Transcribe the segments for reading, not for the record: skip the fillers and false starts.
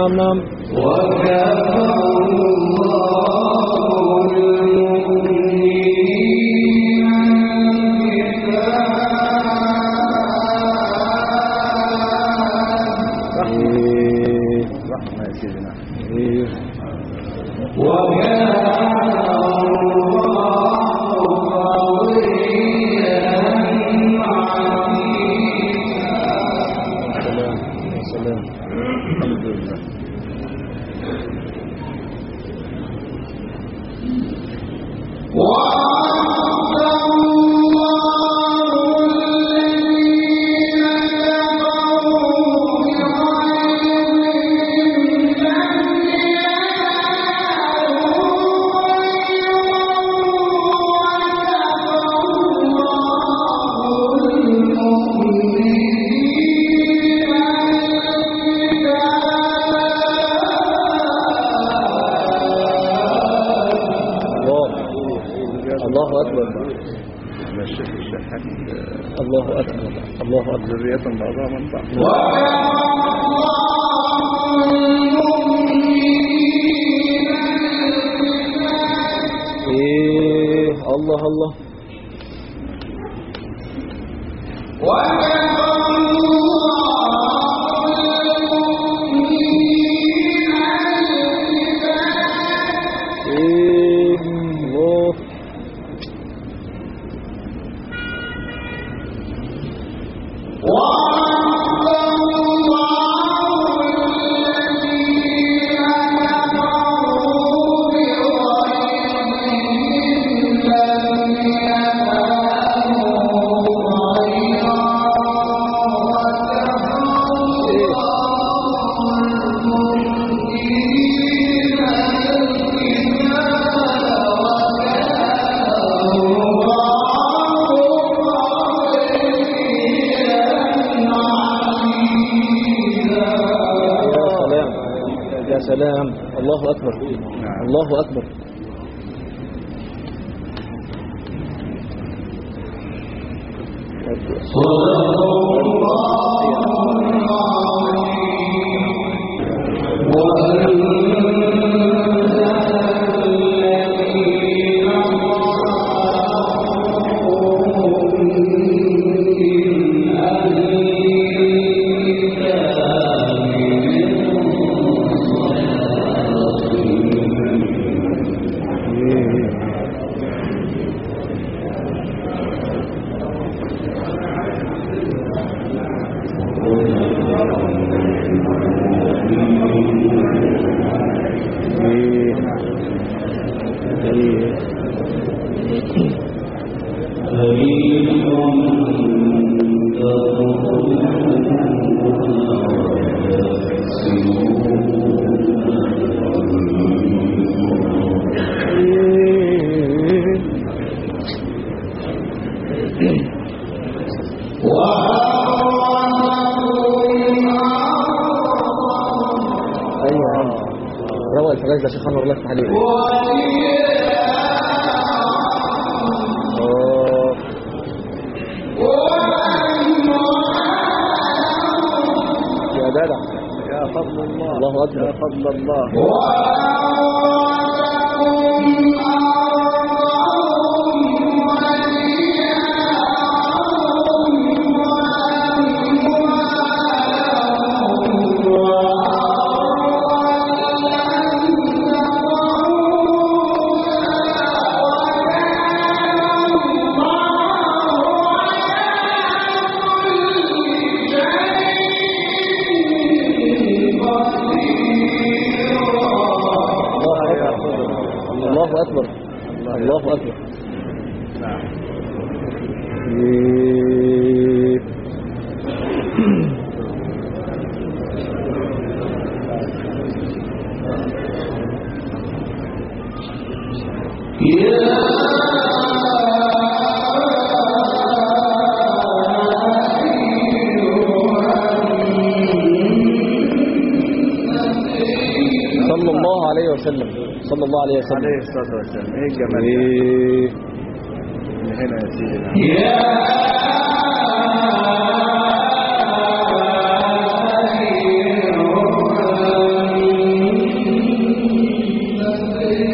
نعم رحمة يا سيدنا. سلام الحمد لله. الله أكبر. الشيخ الشحات الله أكبر. الله أكبر. ذرية بعضها من بعض. الله الله. يا سلام. الله أكبر. الله أكبر. روى الفراش ده شيخ انور الله يفتح عليه. يا جدع يا فضل الله. الله أكبر. يا فضل الله. الله أكبر. الله أكبر. نعم. صلى الله عليه وسلم. صلى الله عليه وسلم. عليه الصلاة والسلام. ايه الجمال ده؟ من هنا يا سيدنا.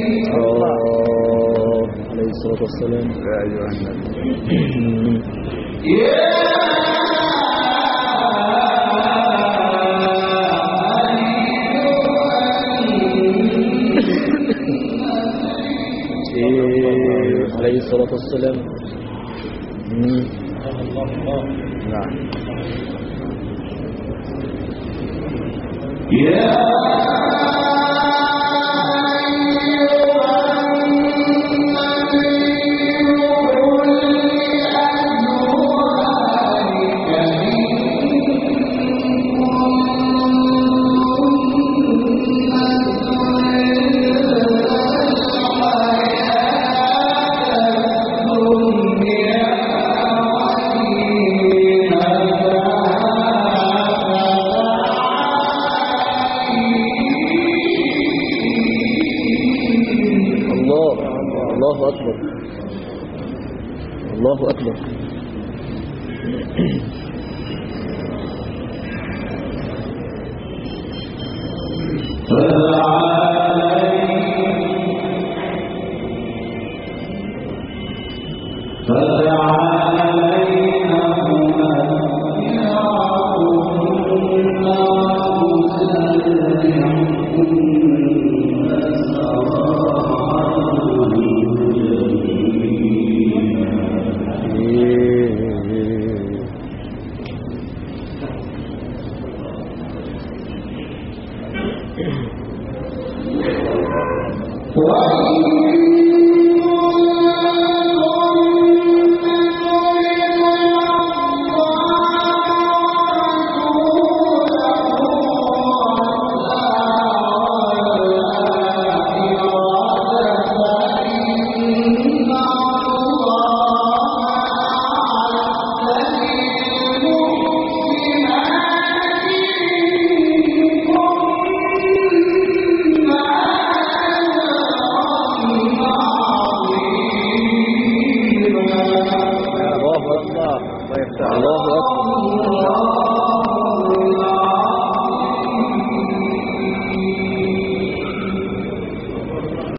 عليه الصلاة والسلام. يا أيها النبي. عليه الصلاة والسلام. نعم. الله أكبر. الله أكبر. وَإِنَّ